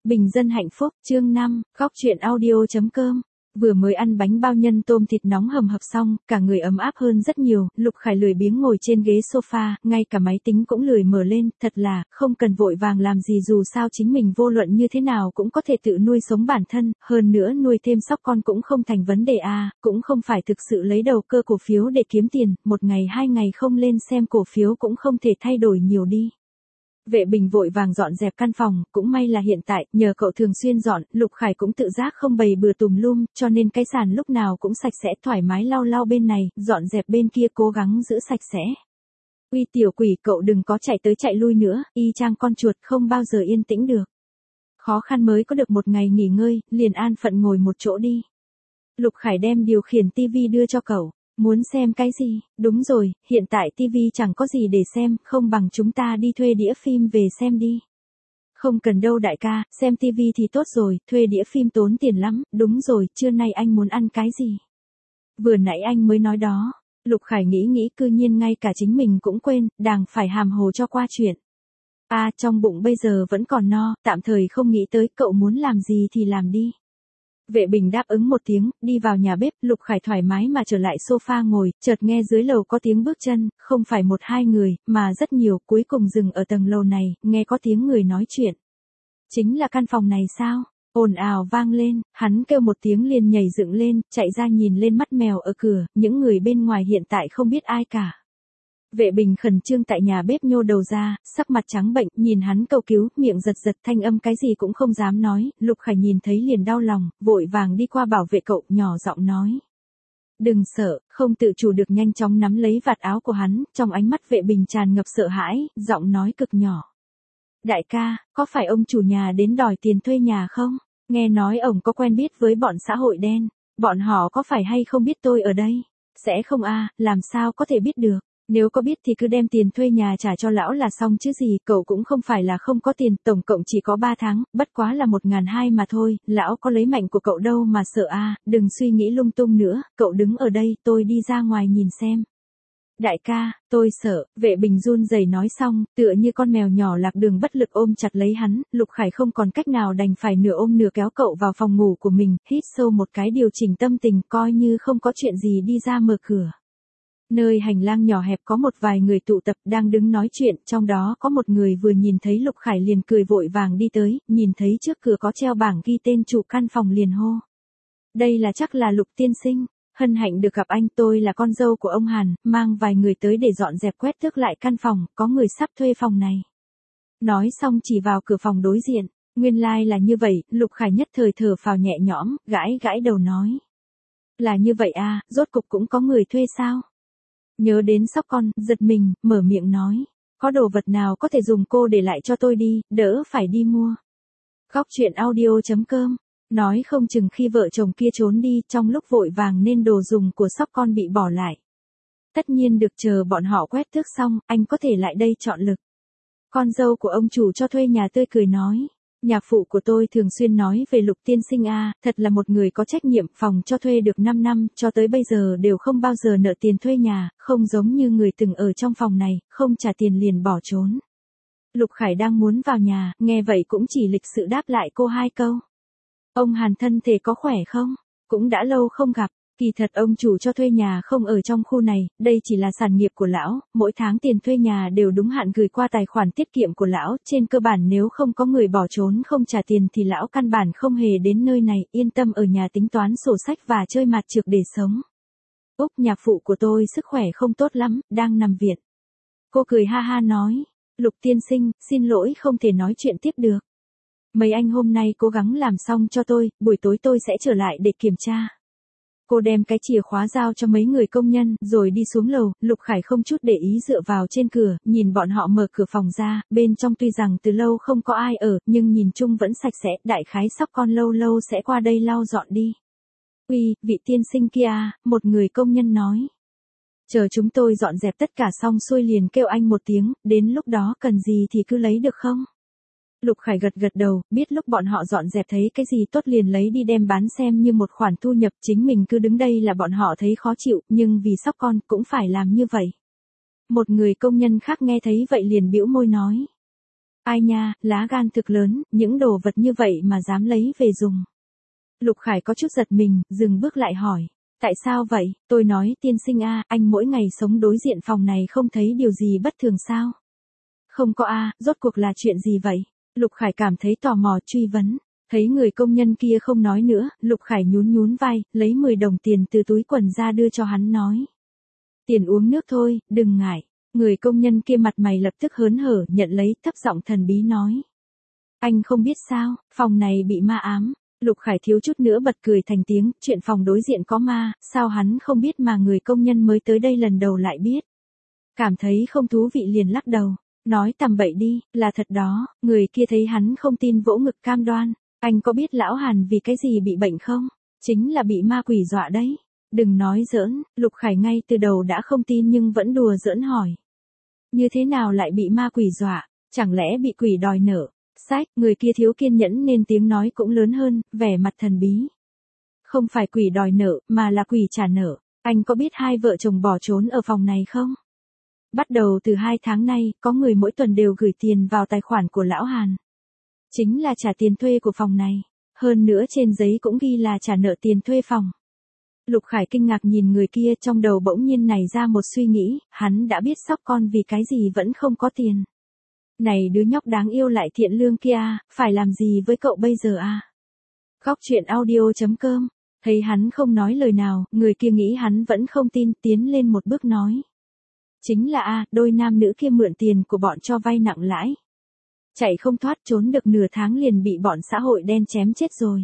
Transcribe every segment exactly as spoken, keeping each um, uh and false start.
Bình dân hạnh phúc, chương năm, góc chuyện audio.com. Vừa mới ăn bánh bao nhân tôm thịt nóng hầm hập xong, cả người ấm áp hơn rất nhiều, Lục Khải lười biếng ngồi trên ghế sofa, ngay cả máy tính cũng lười mở lên, thật là, không cần vội vàng làm gì dù sao chính mình vô luận như thế nào cũng có thể tự nuôi sống bản thân, hơn nữa nuôi thêm sóc con cũng không thành vấn đề à, cũng không phải thực sự lấy đầu cơ cổ phiếu để kiếm tiền, một ngày hai ngày không lên xem cổ phiếu cũng không thể thay đổi nhiều đi. Vệ Bình vội vàng dọn dẹp căn phòng, cũng may là hiện tại, nhờ cậu thường xuyên dọn, Lục Khải cũng tự giác không bày bừa tùm lum, cho nên cái sàn lúc nào cũng sạch sẽ thoải mái lau lau bên này, dọn dẹp bên kia cố gắng giữ sạch sẽ. Uy tiểu quỷ cậu đừng có chạy tới chạy lui nữa, y chang con chuột không bao giờ yên tĩnh được. Khó khăn mới có được một ngày nghỉ ngơi, liền an phận ngồi một chỗ đi. Lục Khải đem điều khiển tivi đưa cho cậu. Muốn xem cái gì? Đúng rồi, hiện tại tivi chẳng có gì để xem, không bằng chúng ta đi thuê đĩa phim về xem đi. Không cần đâu đại ca, xem tivi thì tốt rồi, thuê đĩa phim tốn tiền lắm, đúng rồi, trưa nay anh muốn ăn cái gì? Vừa nãy anh mới nói đó, Lục Khải nghĩ nghĩ cư nhiên ngay cả chính mình cũng quên, đàng phải hàm hồ cho qua chuyện. À, trong bụng bây giờ vẫn còn no, tạm thời không nghĩ tới, cậu muốn làm gì thì làm đi. Vệ Bình đáp ứng một tiếng, đi vào nhà bếp, Lục Khải thoải mái mà trở lại sofa ngồi, chợt nghe dưới lầu có tiếng bước chân, không phải một hai người, mà rất nhiều, cuối cùng dừng ở tầng lầu này, nghe có tiếng người nói chuyện. Chính là căn phòng này sao? Ồn ào vang lên, hắn kêu một tiếng liền nhảy dựng lên, chạy ra nhìn lên mắt mèo ở cửa, những người bên ngoài hiện tại không biết ai cả. Vệ Bình khẩn trương tại nhà bếp nhô đầu ra, sắc mặt trắng bệnh, nhìn hắn cầu cứu, miệng giật giật thanh âm cái gì cũng không dám nói, Lục Khải nhìn thấy liền đau lòng, vội vàng đi qua bảo vệ cậu, nhỏ giọng nói. Đừng sợ, không tự chủ được nhanh chóng nắm lấy vạt áo của hắn, trong ánh mắt Vệ Bình tràn ngập sợ hãi, giọng nói cực nhỏ. Đại ca, có phải ông chủ nhà đến đòi tiền thuê nhà không? Nghe nói ông có quen biết với bọn xã hội đen, bọn họ có phải hay không biết tôi ở đây? Sẽ không a, làm sao có thể biết được? Nếu có biết thì cứ đem tiền thuê nhà trả cho lão là xong chứ gì, cậu cũng không phải là không có tiền, tổng cộng chỉ có ba tháng, bất quá là một ngàn hai mà thôi, lão có lấy mạnh của cậu đâu mà sợ a, đừng suy nghĩ lung tung nữa, cậu đứng ở đây, tôi đi ra ngoài nhìn xem. Đại ca, tôi sợ, Vệ Bình run rẩy nói xong, tựa như con mèo nhỏ lạc đường bất lực ôm chặt lấy hắn, Lục Khải không còn cách nào đành phải nửa ôm nửa kéo cậu vào phòng ngủ của mình, hít sâu một cái điều chỉnh tâm tình, coi như không có chuyện gì đi ra mở cửa. Nơi hành lang nhỏ hẹp có một vài người tụ tập đang đứng nói chuyện, trong đó có một người vừa nhìn thấy Lục Khải liền cười vội vàng đi tới, nhìn thấy trước cửa có treo bảng ghi tên chủ căn phòng liền hô. Đây là chắc là Lục tiên sinh, hân hạnh được gặp anh, tôi là con dâu của ông Hàn, mang vài người tới để dọn dẹp quét tước lại căn phòng, có người sắp thuê phòng này. Nói xong chỉ vào cửa phòng đối diện, nguyên lai like là như vậy, Lục Khải nhất thời thở phào nhẹ nhõm, gãi gãi đầu nói. Là như vậy à, rốt cục cũng có người thuê sao? Nhớ đến sóc con, giật mình, mở miệng nói. Có đồ vật nào có thể dùng cô để lại cho tôi đi, đỡ phải đi mua. Góc chuyện audio.com. Nói không chừng khi vợ chồng kia trốn đi, trong lúc vội vàng nên đồ dùng của sóc con bị bỏ lại. Tất nhiên được chờ bọn họ quét tước xong, anh có thể lại đây chọn lực. Con dâu của ông chủ cho thuê nhà tươi cười nói. Nhạc phụ của tôi thường xuyên nói về Lục tiên sinh a, thật là một người có trách nhiệm, phòng cho thuê được năm năm, cho tới bây giờ đều không bao giờ nợ tiền thuê nhà, không giống như người từng ở trong phòng này, không trả tiền liền bỏ trốn. Lục Khải đang muốn vào nhà, nghe vậy cũng chỉ lịch sự đáp lại cô hai câu. Ông Hàn thân thể có khỏe không? Cũng đã lâu không gặp. Kỳ thật ông chủ cho thuê nhà không ở trong khu này, đây chỉ là sản nghiệp của lão, mỗi tháng tiền thuê nhà đều đúng hạn gửi qua tài khoản tiết kiệm của lão, trên cơ bản nếu không có người bỏ trốn không trả tiền thì lão căn bản không hề đến nơi này, yên tâm ở nhà tính toán sổ sách và chơi mặt trược để sống. Úc, nhạc phụ của tôi sức khỏe không tốt lắm, đang nằm viện. Cô cười ha ha nói, Lục tiên sinh, xin lỗi không thể nói chuyện tiếp được. Mấy anh hôm nay cố gắng làm xong cho tôi, buổi tối tôi sẽ trở lại để kiểm tra. Cô đem cái chìa khóa giao cho mấy người công nhân, rồi đi xuống lầu, Lục Khải không chút để ý dựa vào trên cửa, nhìn bọn họ mở cửa phòng ra, bên trong tuy rằng từ lâu không có ai ở, nhưng nhìn chung vẫn sạch sẽ, đại khái sóc con lâu lâu sẽ qua đây lau dọn đi. Uy, vị tiên sinh kia, một người công nhân nói. Chờ chúng tôi dọn dẹp tất cả xong xuôi liền kêu anh một tiếng, đến lúc đó cần gì thì cứ lấy được không? Lục Khải gật gật đầu, biết lúc bọn họ dọn dẹp thấy cái gì tốt liền lấy đi đem bán xem như một khoản thu nhập, chính mình cứ đứng đây là bọn họ thấy khó chịu, nhưng vì sóc con cũng phải làm như vậy. Một người công nhân khác nghe thấy vậy liền bĩu môi nói. Ai nha, lá gan thực lớn, những đồ vật như vậy mà dám lấy về dùng. Lục Khải có chút giật mình, dừng bước lại hỏi. Tại sao vậy? Tôi nói tiên sinh a, anh mỗi ngày sống đối diện phòng này không thấy điều gì bất thường sao? Không có a, rốt cuộc là chuyện gì vậy? Lục Khải cảm thấy tò mò truy vấn. Thấy người công nhân kia không nói nữa, Lục Khải nhún nhún vai, lấy mười đồng tiền từ túi quần ra đưa cho hắn nói. Tiền uống nước thôi, đừng ngại. Người công nhân kia mặt mày lập tức hớn hở nhận lấy, thấp giọng thần bí nói. Anh không biết sao, phòng này bị ma ám. Lục Khải thiếu chút nữa bật cười thành tiếng, chuyện phòng đối diện có ma, sao hắn không biết mà người công nhân mới tới đây lần đầu lại biết. Cảm thấy không thú vị liền lắc đầu, nói tầm bậy đi, là thật đó, người kia thấy hắn không tin vỗ ngực cam đoan. Anh có biết lão Hàn vì cái gì bị bệnh không? Chính là bị ma quỷ dọa đấy. Đừng nói giỡn, Lục Khải ngay từ đầu đã không tin nhưng vẫn đùa giỡn hỏi. Như thế nào lại bị ma quỷ dọa, chẳng lẽ bị quỷ đòi nợ? Sách, người kia thiếu kiên nhẫn nên tiếng nói cũng lớn hơn, vẻ mặt thần bí. Không phải quỷ đòi nợ, mà là quỷ trả nợ. Anh có biết hai vợ chồng bỏ trốn ở phòng này không? Bắt đầu từ hai tháng nay, có người mỗi tuần đều gửi tiền vào tài khoản của lão Hàn. Chính là trả tiền thuê của phòng này. Hơn nữa trên giấy cũng ghi là trả nợ tiền thuê phòng. Lục Khải kinh ngạc nhìn người kia, trong đầu bỗng nhiên nảy ra một suy nghĩ, hắn đã biết sóc con vì cái gì vẫn không có tiền. Này đứa nhóc đáng yêu lại thiện lương kia, phải làm gì với cậu bây giờ à? Góc chuyện audio chấm com, thấy hắn không nói lời nào, người kia nghĩ hắn vẫn không tin, tiến lên một bước nói. Chính là a, đôi nam nữ kia mượn tiền của bọn cho vay nặng lãi. Chạy không thoát, trốn được nửa tháng liền bị bọn xã hội đen chém chết rồi.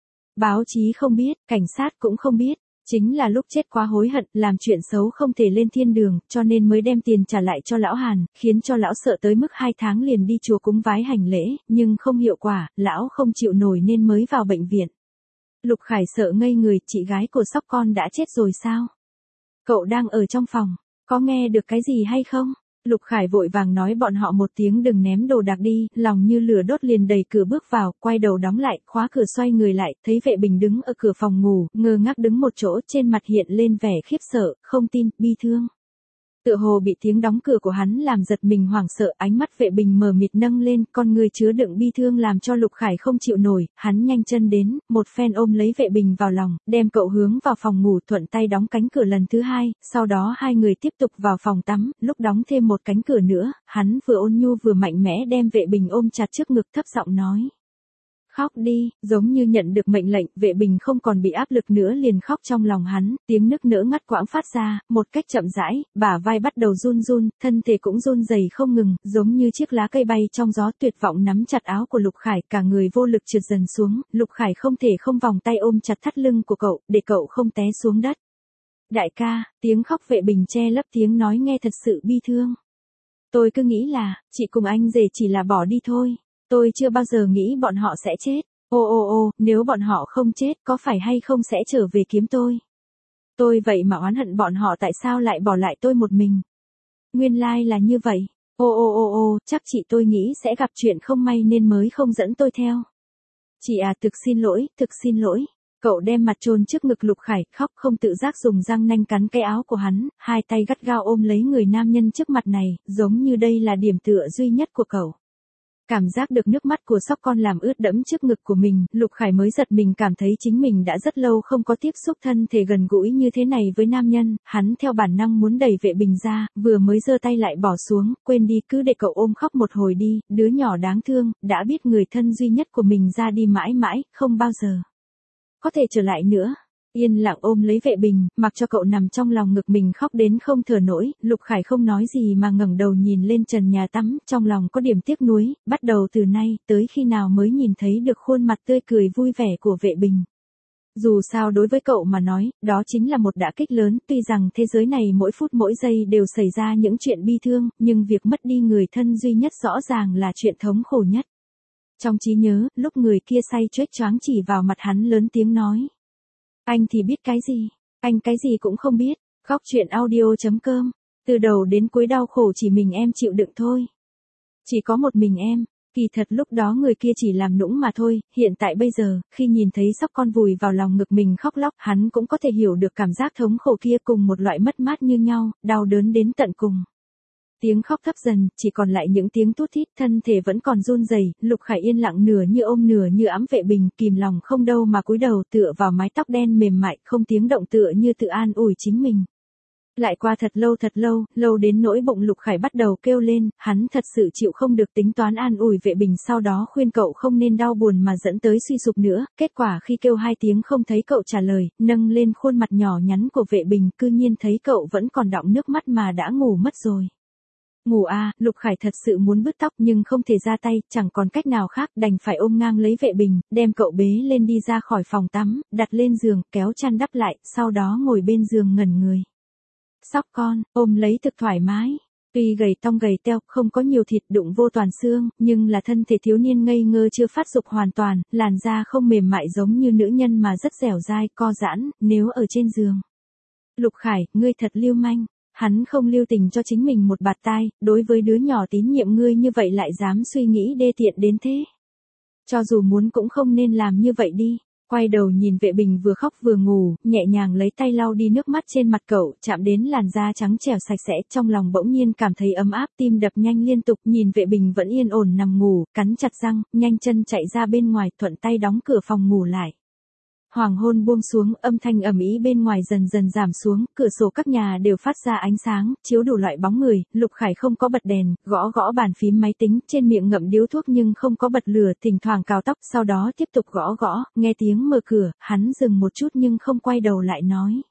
Báo chí không biết, cảnh sát cũng không biết. Chính là lúc chết quá hối hận, làm chuyện xấu không thể lên thiên đường, cho nên mới đem tiền trả lại cho lão Hàn, khiến cho lão sợ tới mức hai tháng liền đi chùa cúng vái hành lễ, nhưng không hiệu quả, lão không chịu nổi nên mới vào bệnh viện. Lục Khải sợ ngây người, chị gái của sóc con đã chết rồi sao? Cậu đang ở trong phòng, có nghe được cái gì hay không? Lục Khải vội vàng nói bọn họ một tiếng đừng ném đồ đạc đi, lòng như lửa đốt liền đẩy cửa bước vào, quay đầu đóng lại, khóa cửa xoay người lại, thấy vệ bình đứng ở cửa phòng ngủ, ngơ ngác đứng một chỗ, trên mặt hiện lên vẻ khiếp sợ, không tin, bi thương. Tựa hồ bị tiếng đóng cửa của hắn làm giật mình hoảng sợ, ánh mắt vệ bình mờ mịt nâng lên, con người chứa đựng bi thương làm cho Lục Khải không chịu nổi, hắn nhanh chân đến, một phen ôm lấy vệ bình vào lòng, đem cậu hướng vào phòng ngủ, thuận tay đóng cánh cửa lần thứ hai, sau đó hai người tiếp tục vào phòng tắm, lúc đóng thêm một cánh cửa nữa, hắn vừa ôn nhu vừa mạnh mẽ đem vệ bình ôm chặt trước ngực, thấp giọng nói. Khóc đi, giống như nhận được mệnh lệnh, vệ bình không còn bị áp lực nữa liền khóc trong lòng hắn, tiếng nức nở ngắt quãng phát ra, một cách chậm rãi, bả vai bắt đầu run run, thân thể cũng run rẩy không ngừng, giống như chiếc lá cây bay trong gió, tuyệt vọng nắm chặt áo của Lục Khải, cả người vô lực trượt dần xuống, Lục Khải không thể không vòng tay ôm chặt thắt lưng của cậu, để cậu không té xuống đất. Đại ca, tiếng khóc vệ bình che lấp tiếng nói nghe thật sự bi thương. Tôi cứ nghĩ là, chị cùng anh rể chỉ là bỏ đi thôi. Tôi chưa bao giờ nghĩ bọn họ sẽ chết. Ô ô ô, nếu bọn họ không chết, có phải hay không sẽ trở về kiếm tôi? Tôi vậy mà oán hận bọn họ tại sao lại bỏ lại tôi một mình? Nguyên lai là như vậy. Ô ô ô ô, chắc chị tôi nghĩ sẽ gặp chuyện không may nên mới không dẫn tôi theo. Chị à, thực xin lỗi, thực xin lỗi. Cậu đem mặt chôn trước ngực Lục Khải, khóc không tự giác dùng răng nanh cắn cái áo của hắn, hai tay gắt gao ôm lấy người nam nhân trước mặt này, giống như đây là điểm tựa duy nhất của cậu. Cảm giác được nước mắt của sóc con làm ướt đẫm trước ngực của mình, Lục Khải mới giật mình cảm thấy chính mình đã rất lâu không có tiếp xúc thân thể gần gũi như thế này với nam nhân, hắn theo bản năng muốn đẩy vệ bình ra, vừa mới giơ tay lại bỏ xuống, quên đi cứ để cậu ôm khóc một hồi đi, đứa nhỏ đáng thương, đã biết người thân duy nhất của mình ra đi mãi mãi, không bao giờ có thể trở lại nữa. Yên lặng ôm lấy vệ bình, mặc cho cậu nằm trong lòng ngực mình khóc đến không thở nổi, Lục Khải không nói gì mà ngẩng đầu nhìn lên trần nhà tắm, trong lòng có điểm tiếc nuối, bắt đầu từ nay, tới khi nào mới nhìn thấy được khuôn mặt tươi cười vui vẻ của vệ bình. Dù sao đối với cậu mà nói, đó chính là một đả kích lớn, tuy rằng thế giới này mỗi phút mỗi giây đều xảy ra những chuyện bi thương, nhưng việc mất đi người thân duy nhất rõ ràng là chuyện thống khổ nhất. Trong trí nhớ, lúc người kia say choếch choáng chỉ vào mặt hắn lớn tiếng nói. Anh thì biết cái gì? Anh cái gì cũng không biết. Góc chuyện audio chấm com. Từ đầu đến cuối đau khổ chỉ mình em chịu đựng thôi. Chỉ có một mình em. Kỳ thật lúc đó người kia chỉ làm nũng mà thôi, hiện tại bây giờ, khi nhìn thấy sóc con vùi vào lòng ngực mình khóc lóc, hắn cũng có thể hiểu được cảm giác thống khổ kia cùng một loại mất mát như nhau, đau đớn đến tận cùng. Tiếng khóc thấp dần, chỉ còn lại những tiếng thút thít, thân thể vẫn còn run rẩy. Lục Khải yên lặng nửa như ôm nửa như ẵm vệ bình, kìm lòng không đâu mà cúi đầu tựa vào mái tóc đen mềm mại, không tiếng động tựa như tự an ủi chính mình. Lại qua thật lâu thật lâu, lâu đến nỗi bụng Lục Khải bắt đầu kêu lên, hắn thật sự chịu không được tính toán an ủi vệ bình, sau đó khuyên cậu không nên đau buồn mà dẫn tới suy sụp nữa. Kết quả khi kêu hai tiếng không thấy cậu trả lời, nâng lên khuôn mặt nhỏ nhắn của vệ bình, cư nhiên thấy cậu vẫn còn đọng nước mắt mà đã ngủ mất rồi. Ngủ à, Lục Khải thật sự muốn bứt tóc nhưng không thể ra tay, chẳng còn cách nào khác, đành phải ôm ngang lấy vệ bình, đem cậu bế lên đi ra khỏi phòng tắm, đặt lên giường, kéo chăn đắp lại, sau đó ngồi bên giường ngẩn người. Sóc con, ôm lấy thực thoải mái. Tuy gầy tong gầy teo, không có nhiều thịt, đụng vô toàn xương, nhưng là thân thể thiếu niên ngây ngơ chưa phát dục hoàn toàn, làn da không mềm mại giống như nữ nhân mà rất dẻo dai, co giãn, nếu ở trên giường. Lục Khải, ngươi thật lưu manh. Hắn không lưu tình cho chính mình một bạt tai, đối với đứa nhỏ tín nhiệm ngươi như vậy lại dám suy nghĩ đê tiện đến thế. Cho dù muốn cũng không nên làm như vậy đi. Quay đầu nhìn vệ bình vừa khóc vừa ngủ, nhẹ nhàng lấy tay lau đi nước mắt trên mặt cậu, chạm đến làn da trắng trẻo sạch sẽ, trong lòng bỗng nhiên cảm thấy ấm áp, tim đập nhanh liên tục, nhìn vệ bình vẫn yên ổn nằm ngủ, cắn chặt răng, nhanh chân chạy ra bên ngoài, thuận tay đóng cửa phòng ngủ lại. Hoàng hôn buông xuống, âm thanh ầm ĩ bên ngoài dần dần giảm xuống, cửa sổ các nhà đều phát ra ánh sáng, chiếu đủ loại bóng người. Lục Khải không có bật đèn, gõ gõ bàn phím máy tính, trên miệng ngậm điếu thuốc nhưng không có bật lửa, thỉnh thoảng cào tóc, sau đó tiếp tục gõ gõ, nghe tiếng mở cửa, hắn dừng một chút nhưng không quay đầu lại nói.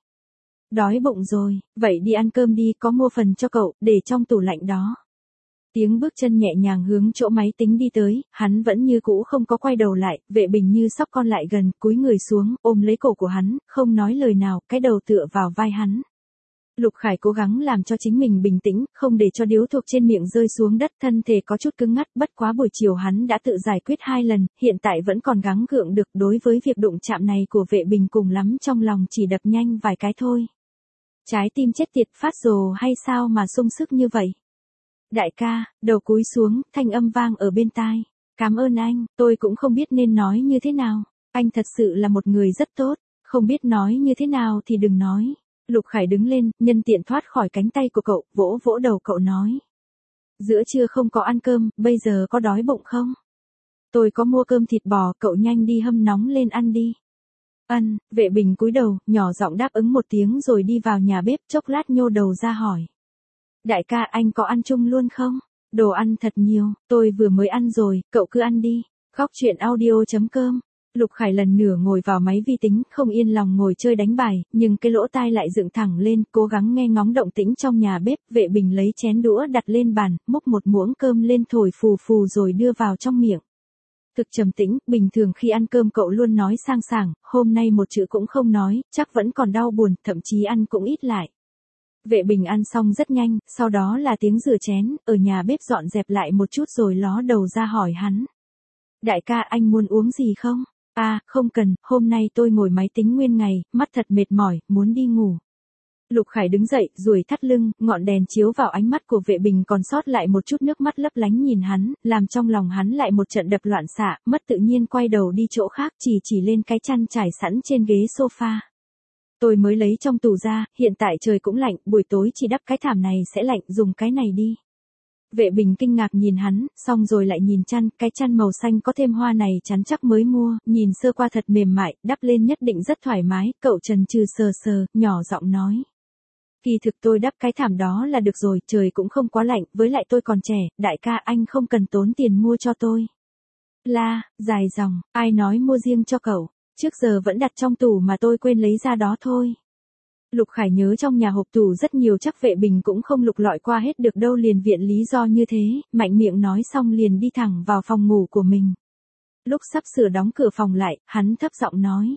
Đói bụng rồi, vậy đi ăn cơm đi, có mua phần cho cậu, để trong tủ lạnh đó. Tiếng bước chân nhẹ nhàng hướng chỗ máy tính đi tới, hắn vẫn như cũ không có quay đầu lại, vệ bình như sóc con lại gần, cúi người xuống, ôm lấy cổ của hắn, không nói lời nào, cái đầu tựa vào vai hắn. Lục Khải cố gắng làm cho chính mình bình tĩnh, không để cho điếu thuốc trên miệng rơi xuống đất, thân thể có chút cứng ngắc, bất quá buổi chiều hắn đã tự giải quyết hai lần, hiện tại vẫn còn gắng gượng được, đối với việc đụng chạm này của vệ bình cùng lắm trong lòng chỉ đập nhanh vài cái thôi. Trái tim chết tiệt, phát rồ hay sao mà sung sức như vậy? Đại ca, đầu cúi xuống, thanh âm vang ở bên tai. Cảm ơn anh, tôi cũng không biết nên nói như thế nào. Anh thật sự là một người rất tốt, không biết nói như thế nào thì đừng nói. Lục Khải đứng lên, nhân tiện thoát khỏi cánh tay của cậu, vỗ vỗ đầu cậu nói. Giữa trưa không có ăn cơm, bây giờ có đói bụng không? Tôi có mua cơm thịt bò, cậu nhanh đi hâm nóng lên ăn đi. Ân, vệ bình cúi đầu, nhỏ giọng đáp ứng một tiếng rồi đi vào nhà bếp, chốc lát nhô đầu ra hỏi. Đại ca, anh có ăn chung luôn không? Đồ ăn thật nhiều, tôi vừa mới ăn rồi, cậu cứ ăn đi. Góc truyện audio chấm com. Lục Khải lần nửa ngồi vào máy vi tính, không yên lòng ngồi chơi đánh bài, nhưng cái lỗ tai lại dựng thẳng lên, cố gắng nghe ngóng động tĩnh trong nhà bếp. Vệ bình lấy chén đũa đặt lên bàn, múc một muỗng cơm lên thổi phù phù rồi đưa vào trong miệng. Thực trầm tĩnh, bình thường khi ăn cơm cậu luôn nói sang sảng, hôm nay một chữ cũng không nói, chắc vẫn còn đau buồn, thậm chí ăn cũng ít lại. Vệ bình ăn xong rất nhanh, sau đó là tiếng rửa chén, ở nhà bếp dọn dẹp lại một chút rồi ló đầu ra hỏi hắn. Đại ca, anh muốn uống gì không? À, không cần, hôm nay tôi ngồi máy tính nguyên ngày, mắt thật mệt mỏi, muốn đi ngủ. Lục Khải đứng dậy, duỗi thắt lưng, ngọn đèn chiếu vào ánh mắt của vệ bình còn sót lại một chút nước mắt lấp lánh nhìn hắn, làm trong lòng hắn lại một trận đập loạn xạ, mất tự nhiên quay đầu đi chỗ khác, chỉ chỉ lên cái chăn trải sẵn trên ghế sofa. Tôi mới lấy trong tủ ra, hiện tại trời cũng lạnh, buổi tối chỉ đắp cái thảm này sẽ lạnh, dùng cái này đi. Vệ bình kinh ngạc nhìn hắn, xong rồi lại nhìn chăn, cái chăn màu xanh có thêm hoa này chắn chắc mới mua, nhìn sơ qua thật mềm mại, đắp lên nhất định rất thoải mái, cậu chần chừ sờ sờ, nhỏ giọng nói. Kỳ thực tôi đắp cái thảm đó là được rồi, trời cũng không quá lạnh, với lại tôi còn trẻ, đại ca anh không cần tốn tiền mua cho tôi. La, dài dòng, ai nói mua riêng cho cậu, trước giờ vẫn đặt trong tủ mà tôi quên lấy ra đó thôi. Lục Khải nhớ trong nhà hộp tủ rất nhiều, chắc vệ bình cũng không lục lọi qua hết được đâu, liền viện lý do như thế, mạnh miệng nói xong liền đi thẳng vào phòng ngủ của mình. Lúc sắp sửa đóng cửa phòng lại, hắn thấp giọng nói.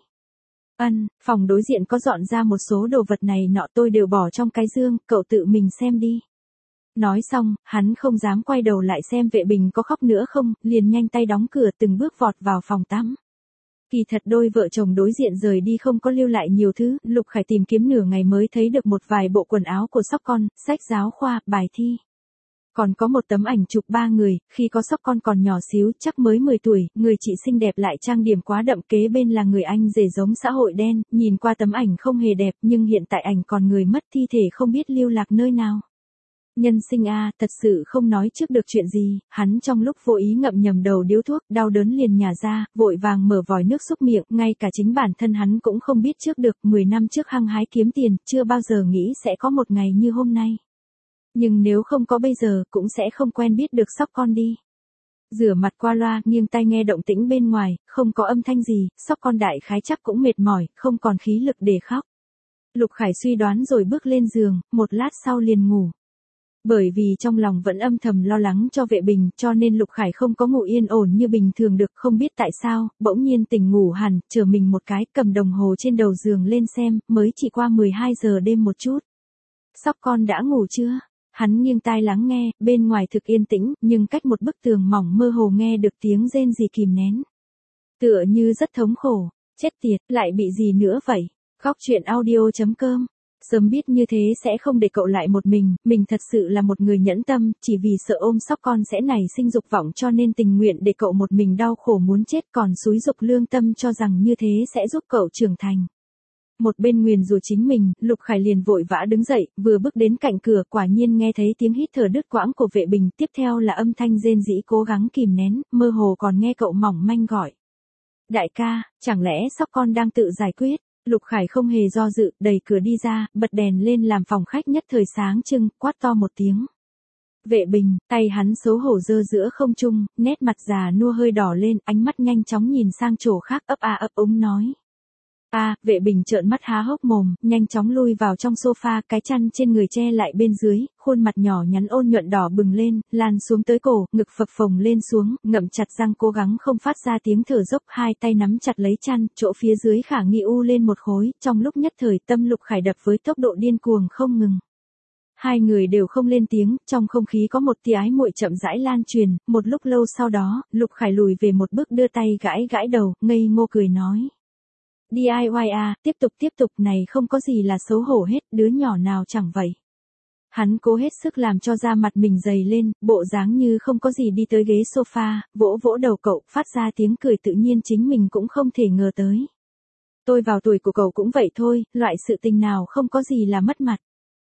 Ân, phòng đối diện có dọn ra một số đồ vật này nọ tôi đều bỏ trong cái dương, cậu tự mình xem đi. Nói xong, hắn không dám quay đầu lại xem vệ bình có khóc nữa không, liền nhanh tay đóng cửa từng bước vọt vào phòng tắm. Kỳ thật đôi vợ chồng đối diện rời đi không có lưu lại nhiều thứ, Lục Khải tìm kiếm nửa ngày mới thấy được một vài bộ quần áo của Sóc Con, sách giáo khoa, bài thi. Còn có một tấm ảnh chụp ba người, khi có Sóc Con còn nhỏ xíu, chắc mới mười tuổi, người chị xinh đẹp lại trang điểm quá đậm, kế bên là người anh rể giống xã hội đen, nhìn qua tấm ảnh không hề đẹp nhưng hiện tại ảnh còn người mất, thi thể không biết lưu lạc nơi nào. Nhân sinh a, thật sự không nói trước được chuyện gì, hắn trong lúc vô ý ngậm nhầm đầu điếu thuốc, đau đớn liền nhả ra, vội vàng mở vòi nước xúc miệng, ngay cả chính bản thân hắn cũng không biết trước được, mười năm trước hăng hái kiếm tiền, chưa bao giờ nghĩ sẽ có một ngày như hôm nay. Nhưng nếu không có bây giờ, cũng sẽ không quen biết được Sóc Con đi. Rửa mặt qua loa, nghiêng tai nghe động tĩnh bên ngoài, không có âm thanh gì, Sóc Con đại khái chắc cũng mệt mỏi, không còn khí lực để khóc. Lục Khải suy đoán rồi bước lên giường, một lát sau liền ngủ. Bởi vì trong lòng vẫn âm thầm lo lắng cho Vệ Bình, cho nên Lục Khải không có ngủ yên ổn như bình thường được, không biết tại sao, bỗng nhiên tỉnh ngủ hẳn, chở mình một cái, cầm đồng hồ trên đầu giường lên xem, mới chỉ qua mười hai giờ đêm một chút. Sóc Con đã ngủ chưa? Hắn nghiêng tai lắng nghe, bên ngoài thực yên tĩnh, nhưng cách một bức tường mỏng mơ hồ nghe được tiếng rên rỉ kìm nén. Tựa như rất thống khổ, chết tiệt, lại bị gì nữa vậy? Khóc chuyện audio chấm com. Sớm biết như thế sẽ không để cậu lại một mình, mình thật sự là một người nhẫn tâm, chỉ vì sợ ôm Sóc Con sẽ nảy sinh dục vọng cho nên tình nguyện để cậu một mình đau khổ muốn chết, còn xúi dục lương tâm cho rằng như thế sẽ giúp cậu trưởng thành. Một bên nguyền rủa chính mình, Lục Khải liền vội vã đứng dậy, vừa bước đến cạnh cửa, quả nhiên nghe thấy tiếng hít thở đứt quãng của Vệ Bình, tiếp theo là âm thanh rên rỉ cố gắng kìm nén, mơ hồ còn nghe cậu mỏng manh gọi. Đại ca, chẳng lẽ Sóc Con đang tự giải quyết? Lục Khải không hề do dự, đẩy cửa đi ra, bật đèn lên làm phòng khách nhất thời sáng trưng, quát to một tiếng. Vệ Bình, tay hắn xấu hổ giơ giữa không trung, nét mặt già nua hơi đỏ lên, ánh mắt nhanh chóng nhìn sang chỗ khác, ấp a ấp úng nói. A, à, Vệ Bình trợn mắt há hốc mồm, nhanh chóng lui vào trong sofa, cái chăn trên người che lại bên dưới, khuôn mặt nhỏ nhắn ôn nhuận đỏ bừng lên, lan xuống tới cổ, ngực phập phồng lên xuống, ngậm chặt răng cố gắng không phát ra tiếng thở dốc, hai tay nắm chặt lấy chăn, chỗ phía dưới khả nghi u lên một khối, trong lúc nhất thời tâm Lục Khải đập với tốc độ điên cuồng không ngừng. Hai người đều không lên tiếng, trong không khí có một tia ái muội chậm rãi lan truyền, một lúc lâu sau đó, Lục Khải lùi về một bước đưa tay gãi gãi đầu, ngây ngô cười nói. đê i i à, tiếp tục tiếp tục này không có gì là xấu hổ hết, đứa nhỏ nào chẳng vậy. Hắn cố hết sức làm cho da mặt mình dày lên, bộ dáng như không có gì đi tới ghế sofa, vỗ vỗ đầu cậu, phát ra tiếng cười tự nhiên chính mình cũng không thể ngờ tới. Tôi vào tuổi của cậu cũng vậy thôi, loại sự tình nào không có gì là mất mặt.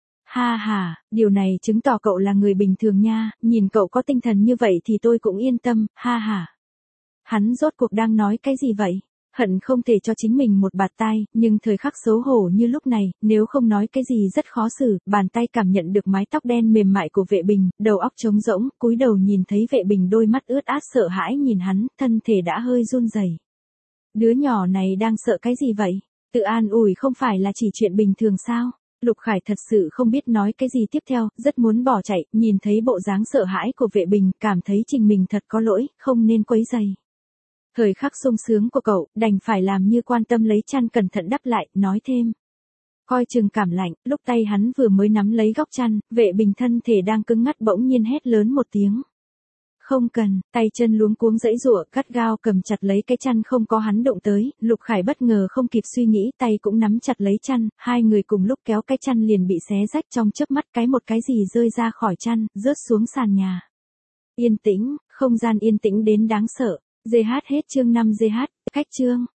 Ha ha, điều này chứng tỏ cậu là người bình thường nha, nhìn cậu có tinh thần như vậy thì tôi cũng yên tâm, ha ha. Hắn rốt cuộc đang nói cái gì vậy? Hận không thể cho chính mình một bạt tai, nhưng thời khắc xấu hổ như lúc này, nếu không nói cái gì rất khó xử, bàn tay cảm nhận được mái tóc đen mềm mại của Vệ Bình, đầu óc trống rỗng, cúi đầu nhìn thấy Vệ Bình đôi mắt ướt át sợ hãi nhìn hắn, thân thể đã hơi run rẩy. Đứa nhỏ này đang sợ cái gì vậy? Tự an ủi không phải là chỉ chuyện bình thường sao? Lục Khải thật sự không biết nói cái gì tiếp theo, rất muốn bỏ chạy, nhìn thấy bộ dáng sợ hãi của Vệ Bình, cảm thấy trình mình thật có lỗi, không nên quấy rầy. Thời khắc sung sướng của cậu, đành phải làm như quan tâm lấy chăn cẩn thận đắp lại, nói thêm. Coi chừng cảm lạnh, lúc tay hắn vừa mới nắm lấy góc chăn, Vệ Bình thân thể đang cứng ngắc bỗng nhiên hét lớn một tiếng. Không cần, tay chân luống cuống giãy giụa, gắt gao cầm chặt lấy cái chăn không có hắn động tới, Lục Khải bất ngờ không kịp suy nghĩ, tay cũng nắm chặt lấy chăn, hai người cùng lúc kéo cái chăn liền bị xé rách trong chớp mắt, cái một cái gì rơi ra khỏi chăn, rớt xuống sàn nhà. Yên tĩnh, không gian yên tĩnh đến đáng sợ. giê hát hết chương năm giê hát, cách chương.